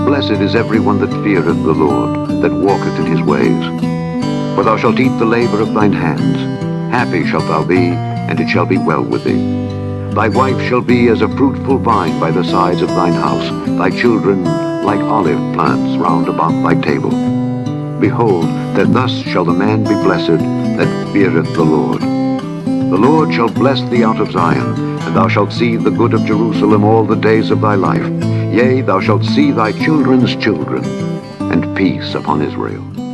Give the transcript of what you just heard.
Blessed is every one that feareth the Lord, that walketh in his ways. For thou shalt eat the labor of thine hands. Happy shalt thou be, and it shall be well with thee. Thy wife shall be as a fruitful vine by the sides of thine house, thy children like olive plants round about thy table. Behold, that thus shall the man be blessed that feareth the Lord. The Lord shall bless thee out of Zion, and thou shalt see the good of Jerusalem all the days of thy life. Yea, thou shalt see thy children's children, and peace upon Israel.